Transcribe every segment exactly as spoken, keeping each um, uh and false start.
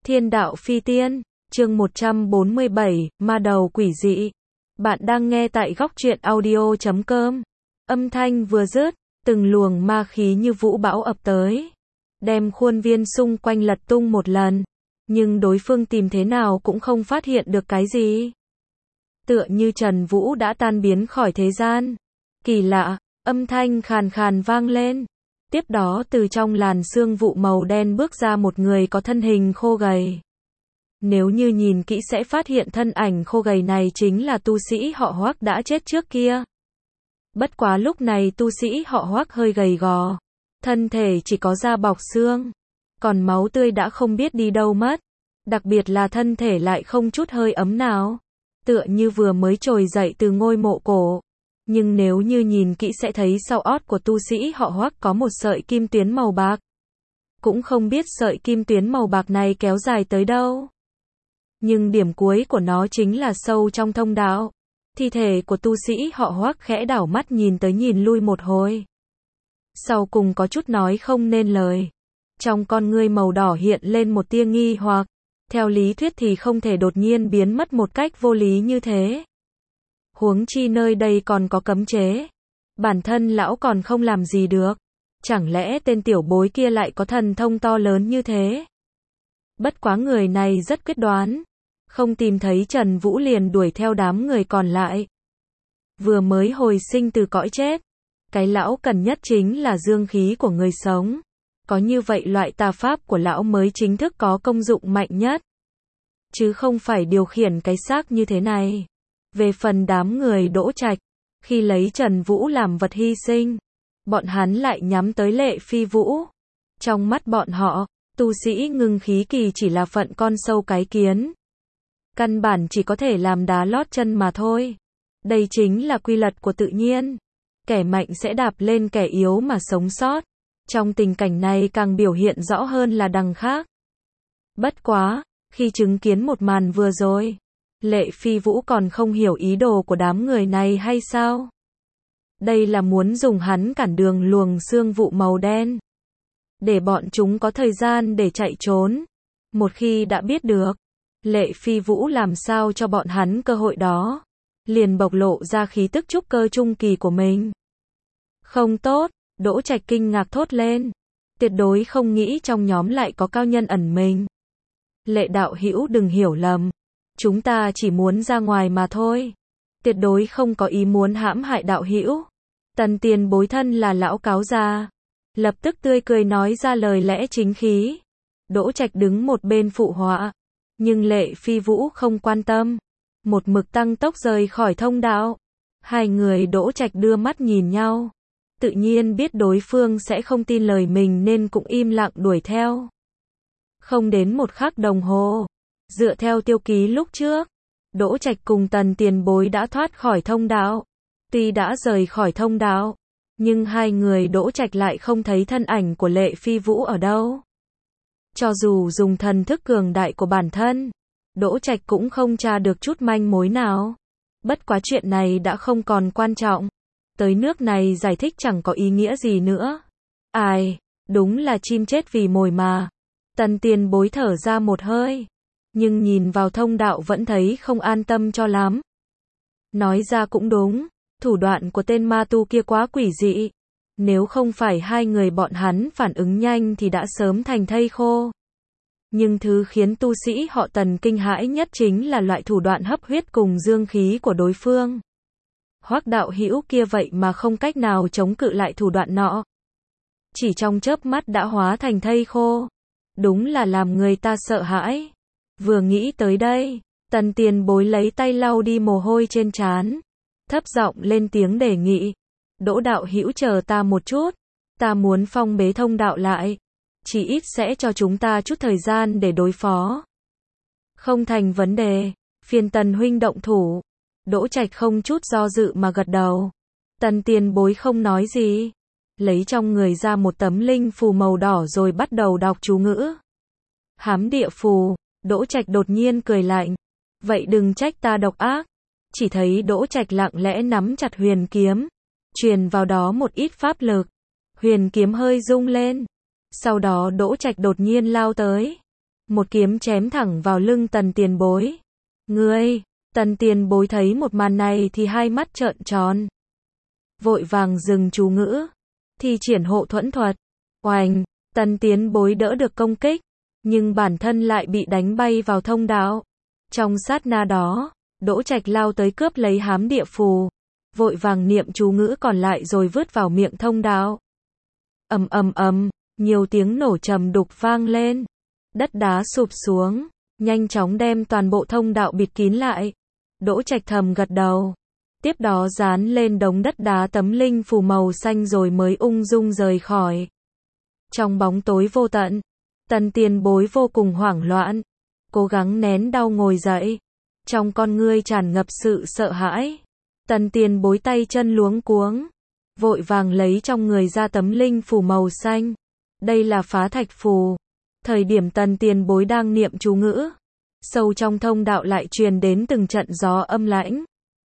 Thiên đạo phi tiên, chương một trăm bốn mươi bảy, ma đầu quỷ dị. Bạn đang nghe tại góc truyện audio chấm com. Âm thanh vừa dứt, từng luồng ma khí như vũ bão ập tới, đem khuôn viên xung quanh lật tung một lần, nhưng đối phương tìm thế nào cũng không phát hiện được cái gì. Tựa như Trần Vũ đã tan biến khỏi thế gian. Kỳ lạ, âm thanh khàn khàn vang lên. Tiếp đó từ trong làn sương vụ màu đen bước ra một người có thân hình khô gầy. Nếu như nhìn kỹ sẽ phát hiện thân ảnh khô gầy này chính là tu sĩ họ Hoắc đã chết trước kia. Bất quá lúc này tu sĩ họ Hoắc hơi gầy gò, thân thể chỉ có da bọc xương, còn máu tươi đã không biết đi đâu mất. Đặc biệt là thân thể lại không chút hơi ấm nào, tựa như vừa mới trồi dậy từ ngôi mộ cổ. Nhưng nếu như nhìn kỹ sẽ thấy sau ót của tu sĩ họ Hoắc có một sợi kim tuyến màu bạc. Cũng không biết sợi kim tuyến màu bạc này kéo dài tới đâu. Nhưng điểm cuối của nó chính là sâu trong thông đạo. Thi thể của tu sĩ họ Hoắc khẽ đảo mắt nhìn tới nhìn lui một hồi. Sau cùng có chút nói không nên lời. Trong con ngươi màu đỏ hiện lên một tia nghi hoặc. Theo lý thuyết thì không thể đột nhiên biến mất một cách vô lý như thế. Huống chi nơi đây còn có cấm chế. Bản thân lão còn không làm gì được. Chẳng lẽ tên tiểu bối kia lại có thần thông to lớn như thế? Bất quá người này rất quyết đoán. Không tìm thấy Trần Vũ liền đuổi theo đám người còn lại. Vừa mới hồi sinh từ cõi chết. Cái lão cần nhất chính là dương khí của người sống. Có như vậy loại tà pháp của lão mới chính thức có công dụng mạnh nhất. Chứ không phải điều khiển cái xác như thế này. Về phần đám người Đỗ Trạch, khi lấy Trần Vũ làm vật hy sinh, bọn hắn lại nhắm tới Lệ Phi Vũ. Trong mắt bọn họ, tu sĩ ngưng khí kỳ chỉ là phận con sâu cái kiến. Căn bản chỉ có thể làm đá lót chân mà thôi. Đây chính là quy luật của tự nhiên. Kẻ mạnh sẽ đạp lên kẻ yếu mà sống sót. Trong tình cảnh này càng biểu hiện rõ hơn là đằng khác. Bất quá, khi chứng kiến một màn vừa rồi, Lệ Phi Vũ còn không hiểu ý đồ của đám người này hay sao? Đây là muốn dùng hắn cản đường luồng sương vụ màu đen, để bọn chúng có thời gian để chạy trốn. Một khi đã biết được, Lệ Phi Vũ làm sao cho bọn hắn cơ hội đó, liền bộc lộ ra khí tức trúc cơ trung kỳ của mình. Không tốt, Đỗ Trạch kinh ngạc thốt lên. Tuyệt đối không nghĩ trong nhóm lại có cao nhân ẩn mình. Lệ đạo hữu đừng hiểu lầm. Chúng ta chỉ muốn ra ngoài mà thôi. Tuyệt đối không có ý muốn hãm hại đạo hữu. Tần tiền bối thân là lão cáo già. Lập tức tươi cười nói ra lời lẽ chính khí. Đỗ Trạch đứng một bên phụ họa. Nhưng Lệ Phi Vũ không quan tâm. Một mực tăng tốc rời khỏi thông đạo. Hai người Đỗ Trạch đưa mắt nhìn nhau. Tự nhiên biết đối phương sẽ không tin lời mình nên cũng im lặng đuổi theo. Không đến một khắc đồng hồ. Dựa theo tiêu ký lúc trước, Đỗ Trạch cùng Tần tiền bối đã thoát khỏi thông đạo. Tuy đã rời khỏi thông đạo, nhưng hai người Đỗ Trạch lại không thấy thân ảnh của Lệ Phi Vũ ở đâu. Cho dù dùng thần thức cường đại của bản thân, Đỗ Trạch cũng không tra được chút manh mối nào. Bất quá chuyện này đã không còn quan trọng. Tới nước này giải thích chẳng có ý nghĩa gì nữa. Ai, đúng là chim chết vì mồi mà. Tần tiền bối thở ra một hơi. Nhưng nhìn vào thông đạo vẫn thấy không an tâm cho lắm. Nói ra cũng đúng, thủ đoạn của tên ma tu kia quá quỷ dị. Nếu không phải hai người bọn hắn phản ứng nhanh thì đã sớm thành thây khô. Nhưng thứ khiến tu sĩ họ Tần kinh hãi nhất chính là loại thủ đoạn hấp huyết cùng dương khí của đối phương. Hoắc đạo hữu kia vậy mà không cách nào chống cự lại thủ đoạn nọ. Chỉ trong chớp mắt đã hóa thành thây khô. Đúng là làm người ta sợ hãi. Vừa nghĩ tới đây, Tần tiền bối lấy tay lau đi mồ hôi trên trán. Thấp giọng lên tiếng đề nghị. Đỗ đạo hữu chờ ta một chút. Ta muốn phong bế thông đạo lại. Chỉ ít sẽ cho chúng ta chút thời gian để đối phó. Không thành vấn đề. Phiền Tần huynh động thủ. Đỗ Trạch không chút do dự mà gật đầu. Tần tiền bối không nói gì. Lấy trong người ra một tấm linh phù màu đỏ rồi bắt đầu đọc chú ngữ. Hám địa phù. Đỗ Trạch đột nhiên cười lạnh. Vậy đừng trách ta độc ác. Chỉ thấy Đỗ Trạch lặng lẽ nắm chặt huyền kiếm. Truyền vào đó một ít pháp lực. Huyền kiếm hơi rung lên. Sau đó Đỗ Trạch đột nhiên lao tới. một kiếm chém thẳng vào lưng Tần Tiền Bối. Ngươi, Tần Tiền Bối thấy một màn này thì hai mắt trợn tròn. Vội vàng dừng chú ngữ, thi triển hộ thuẫn thuật. Oành, Tần Tiền Bối đỡ được công kích, nhưng bản thân lại bị đánh bay vào thông đạo. Trong sát na đó, Đỗ Trạch lao tới cướp lấy hám địa phù, vội vàng niệm chú ngữ còn lại rồi vứt vào miệng thông đạo. Ầm ầm ầm, nhiều tiếng nổ trầm đục vang lên. Đất đá sụp xuống, nhanh chóng đem toàn bộ thông đạo bịt kín lại. Đỗ Trạch thầm gật đầu. Tiếp đó dán lên đống đất đá tấm linh phù màu xanh rồi mới ung dung rời khỏi. Trong bóng tối vô tận, Tần Tiền Bối vô cùng hoảng loạn, cố gắng nén đau ngồi dậy. Trong con ngươi tràn ngập sự sợ hãi. Tần Tiền Bối tay chân luống cuống, vội vàng lấy trong người ra tấm linh phù màu xanh. Đây là phá thạch phù. Thời điểm Tần Tiền Bối đang niệm chú ngữ, sâu trong thông đạo lại truyền đến từng trận gió âm lãnh.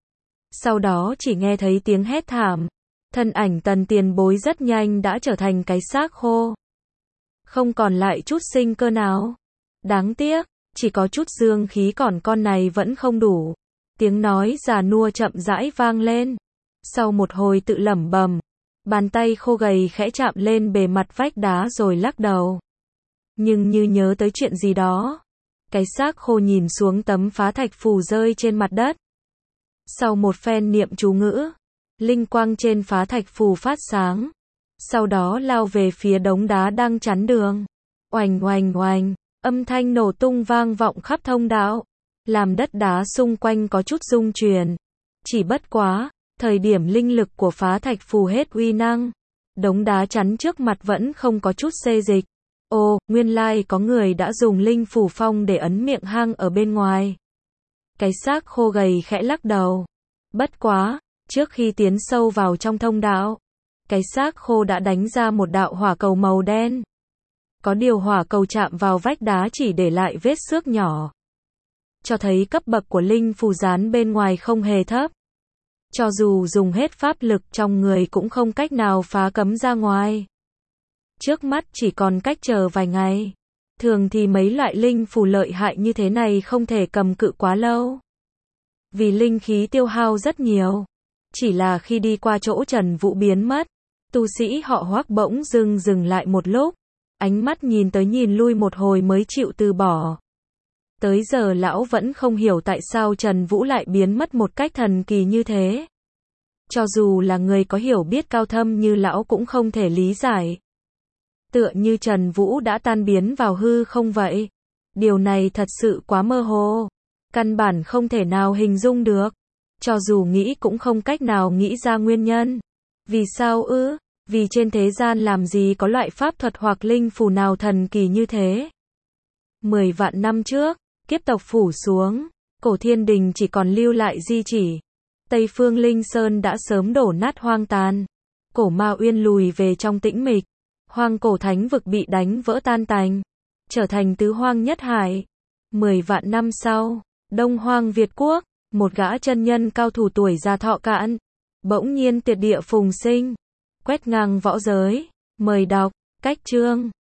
Sau đó chỉ nghe thấy tiếng hét thảm. Thân ảnh Tần Tiền Bối rất nhanh đã trở thành cái xác khô, không còn lại chút sinh cơ nào. Đáng tiếc, chỉ có chút dương khí còn con này vẫn không đủ. Tiếng nói già nua chậm rãi vang lên. Sau một hồi tự lẩm bẩm, bàn tay khô gầy khẽ chạm lên bề mặt vách đá rồi lắc đầu. Nhưng như nhớ tới chuyện gì đó, cái xác khô nhìn xuống tấm phá thạch phù rơi trên mặt đất. Sau một phen niệm chú ngữ, linh quang trên phá thạch phù phát sáng. Sau đó lao về phía đống đá đang chắn đường. Oành oành oành, âm thanh nổ tung vang vọng khắp thông đạo, làm đất đá xung quanh có chút rung chuyển. Chỉ bất quá, thời điểm linh lực của phá thạch phù hết uy năng, đống đá chắn trước mặt vẫn không có chút xê dịch. Ồ, nguyên lai có người đã dùng linh phù phong để ấn miệng hang ở bên ngoài. Cái xác khô gầy khẽ lắc đầu. Bất quá, trước khi tiến sâu vào trong thông đạo, cái xác khô đã đánh ra một đạo hỏa cầu màu đen. Có điều hỏa cầu chạm vào vách đá chỉ để lại vết xước nhỏ, cho thấy cấp bậc của linh phù dán bên ngoài không hề thấp. Cho dù dùng hết pháp lực trong người cũng không cách nào phá cấm ra ngoài. Trước mắt chỉ còn cách chờ vài ngày. Thường thì mấy loại linh phù lợi hại như thế này không thể cầm cự quá lâu, vì linh khí tiêu hao rất nhiều. Chỉ là khi đi qua chỗ Trần Vũ biến mất, tu sĩ họ Hoắc bỗng dưng dừng lại một lúc, ánh mắt nhìn tới nhìn lui một hồi mới chịu từ bỏ. Tới giờ lão vẫn không hiểu tại sao Trần Vũ lại biến mất một cách thần kỳ như thế. Cho dù là người có hiểu biết cao thâm như lão cũng không thể lý giải. Tựa như Trần Vũ đã tan biến vào hư không vậy. Điều này thật sự quá mơ hồ, căn bản không thể nào hình dung được. Cho dù nghĩ cũng không cách nào nghĩ ra nguyên nhân. Vì sao ư? Vì trên thế gian làm gì có loại pháp thuật hoặc linh phù nào thần kỳ như thế. Mười vạn năm trước, kiếp tộc phủ xuống, cổ thiên đình chỉ còn lưu lại di chỉ. Tây phương linh sơn đã sớm đổ nát hoang tàn. Cổ Ma Uyên lùi về trong tĩnh mịch. Hoang cổ thánh vực bị đánh vỡ tan tành, trở thành tứ hoang nhất hải. Mười vạn năm sau, Đông Hoang Việt Quốc, một gã chân nhân cao thủ tuổi già thọ cạn, bỗng nhiên tuyệt địa phùng sinh, quét ngang võ giới. Mời đọc, cách chương.